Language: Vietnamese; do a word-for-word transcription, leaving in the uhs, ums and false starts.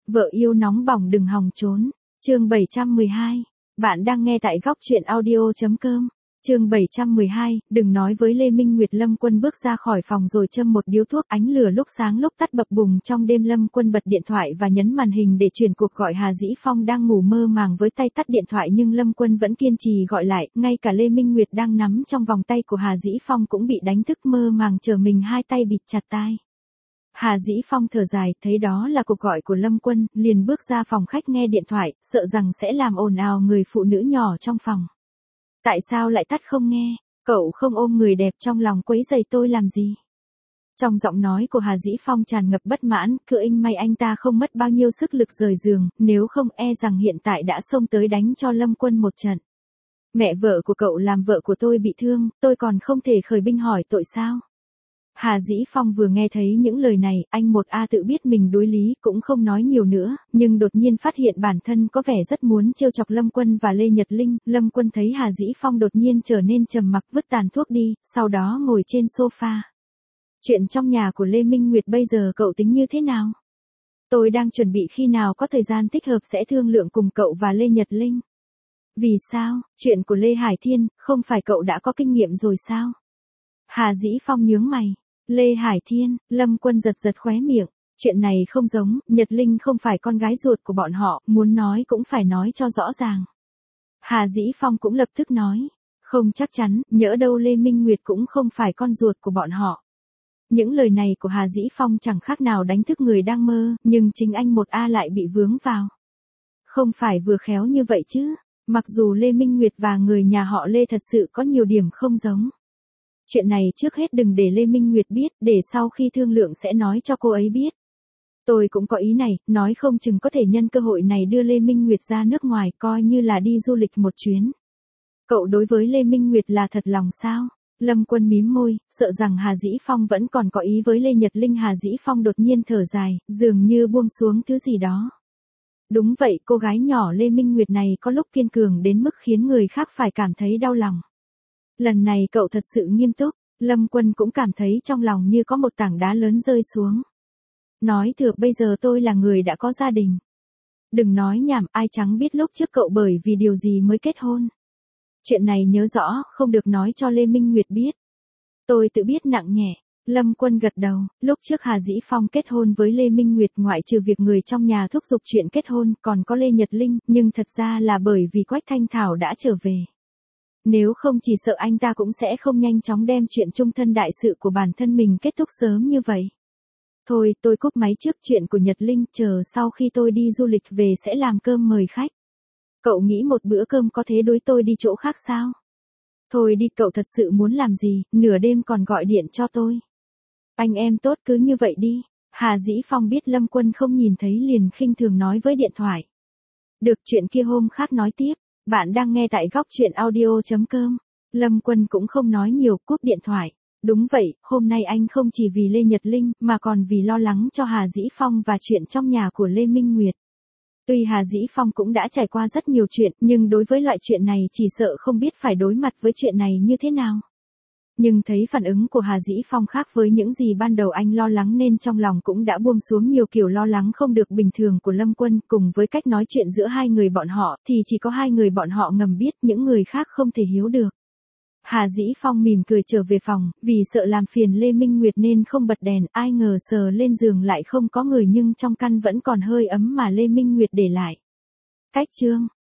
Vợ yêu nóng bỏng đừng hòng trốn. Chương bảy trăm mười hai. Bạn đang nghe tại góc truyện audio.com. Chương bảy trăm mười hai, đừng nói với Lê Minh Nguyệt. Lâm Quân bước ra khỏi phòng rồi châm một điếu thuốc, ánh lửa lúc sáng lúc tắt bập bùng trong đêm. Lâm Quân bật điện thoại và nhấn màn hình để truyền cuộc gọi. Hà Dĩ Phong đang ngủ mơ màng với tay tắt điện thoại nhưng Lâm Quân vẫn kiên trì gọi lại, ngay cả Lê Minh Nguyệt đang nắm trong vòng tay của Hà Dĩ Phong cũng bị đánh thức mơ màng chờ mình, hai tay bịt chặt tai. Hà Dĩ Phong thở dài, thấy đó là cuộc gọi của Lâm Quân, liền bước ra phòng khách nghe điện thoại, sợ rằng sẽ làm ồn ào người phụ nữ nhỏ trong phòng. Tại sao lại tắt không nghe? Cậu không ôm người đẹp trong lòng quấy rầy tôi làm gì? Trong giọng nói của Hà Dĩ Phong tràn ngập bất mãn, cứ inh may anh ta không mất bao nhiêu sức lực rời giường, nếu không e rằng hiện tại đã xông tới đánh cho Lâm Quân một trận. Mẹ vợ của cậu làm vợ của tôi bị thương, tôi còn không thể khởi binh hỏi tội sao? Hà Dĩ Phong vừa nghe thấy những lời này, anh một A tự biết mình đối lý, cũng không nói nhiều nữa, nhưng đột nhiên phát hiện bản thân có vẻ rất muốn trêu chọc Lâm Quân và Lê Nhật Linh. Lâm Quân thấy Hà Dĩ Phong đột nhiên trở nên trầm mặc, vứt tàn thuốc đi, sau đó ngồi trên sofa. Chuyện trong nhà của Lê Minh Nguyệt bây giờ cậu tính như thế nào? Tôi đang chuẩn bị khi nào có thời gian thích hợp sẽ thương lượng cùng cậu và Lê Nhật Linh. Vì sao? Chuyện của Lê Hải Thiên, không phải cậu đã có kinh nghiệm rồi sao? Hà Dĩ Phong nhướng mày. Lê Hải Thiên, Lâm Quân giật giật khóe miệng. Chuyện này không giống, Nhật Linh không phải con gái ruột của bọn họ, muốn nói cũng phải nói cho rõ ràng. Hà Dĩ Phong cũng lập tức nói. Không chắc chắn, nhỡ đâu Lê Minh Nguyệt cũng không phải con ruột của bọn họ. Những lời này của Hà Dĩ Phong chẳng khác nào đánh thức người đang mơ, nhưng chính anh một A lại bị vướng vào. Không phải vừa khéo như vậy chứ, mặc dù Lê Minh Nguyệt và người nhà họ Lê thật sự có nhiều điểm không giống. Chuyện này trước hết đừng để Lê Minh Nguyệt biết, để sau khi thương lượng sẽ nói cho cô ấy biết. Tôi cũng có ý này, nói không chừng có thể nhân cơ hội này đưa Lê Minh Nguyệt ra nước ngoài, coi như là đi du lịch một chuyến. Cậu đối với Lê Minh Nguyệt là thật lòng sao? Lâm Quân mím môi, sợ rằng Hà Dĩ Phong vẫn còn có ý với Lê Nhật Linh. Hà Dĩ Phong đột nhiên thở dài, dường như buông xuống thứ gì đó. Đúng vậy, cô gái nhỏ Lê Minh Nguyệt này có lúc kiên cường đến mức khiến người khác phải cảm thấy đau lòng. Lần này cậu thật sự nghiêm túc. Lâm Quân cũng cảm thấy trong lòng như có một tảng đá lớn rơi xuống. Nói thừa, bây giờ tôi là người đã có gia đình. Đừng nói nhảm, ai chẳng biết lúc trước cậu bởi vì điều gì mới kết hôn. Chuyện này nhớ rõ, không được nói cho Lê Minh Nguyệt biết. Tôi tự biết nặng nhẹ. Lâm Quân gật đầu, lúc trước Hà Dĩ Phong kết hôn với Lê Minh Nguyệt, ngoại trừ việc người trong nhà thúc giục chuyện kết hôn, còn có Lê Nhật Linh, nhưng thật ra là bởi vì Quách Thanh Thảo đã trở về. Nếu không chỉ sợ anh ta cũng sẽ không nhanh chóng đem chuyện chung thân đại sự của bản thân mình kết thúc sớm như vậy. Thôi, tôi cúp máy trước. Chuyện của Nhật Linh, chờ sau khi tôi đi du lịch về sẽ làm cơm mời khách. Cậu nghĩ một bữa cơm có thế đối tôi đi chỗ khác sao? Thôi đi, cậu thật sự muốn làm gì, nửa đêm còn gọi điện cho tôi. Anh em tốt cứ như vậy đi. Hà Dĩ Phong biết Lâm Quân không nhìn thấy liền khinh thường nói với điện thoại. Được, chuyện kia hôm khác nói tiếp. Bạn đang nghe tại góc truyện audio.com. Lâm Quân cũng không nói nhiều, cúp điện thoại. Đúng vậy, hôm nay anh không chỉ vì Lê Nhật Linh, mà còn vì lo lắng cho Hà Dĩ Phong và chuyện trong nhà của Lê Minh Nguyệt. Tuy Hà Dĩ Phong cũng đã trải qua rất nhiều chuyện, nhưng đối với loại chuyện này chỉ sợ không biết phải đối mặt với chuyện này như thế nào. Nhưng thấy phản ứng của Hà Dĩ Phong khác với những gì ban đầu anh lo lắng nên trong lòng cũng đã buông xuống nhiều kiểu lo lắng không được bình thường của Lâm Quân. Cùng với cách nói chuyện giữa hai người bọn họ thì chỉ có hai người bọn họ ngầm biết, những người khác không thể hiểu được. Hà Dĩ Phong mỉm cười trở về phòng, vì sợ làm phiền Lê Minh Nguyệt nên không bật đèn, ai ngờ sờ lên giường lại không có người nhưng trong căn vẫn còn hơi ấm mà Lê Minh Nguyệt để lại. Cách chương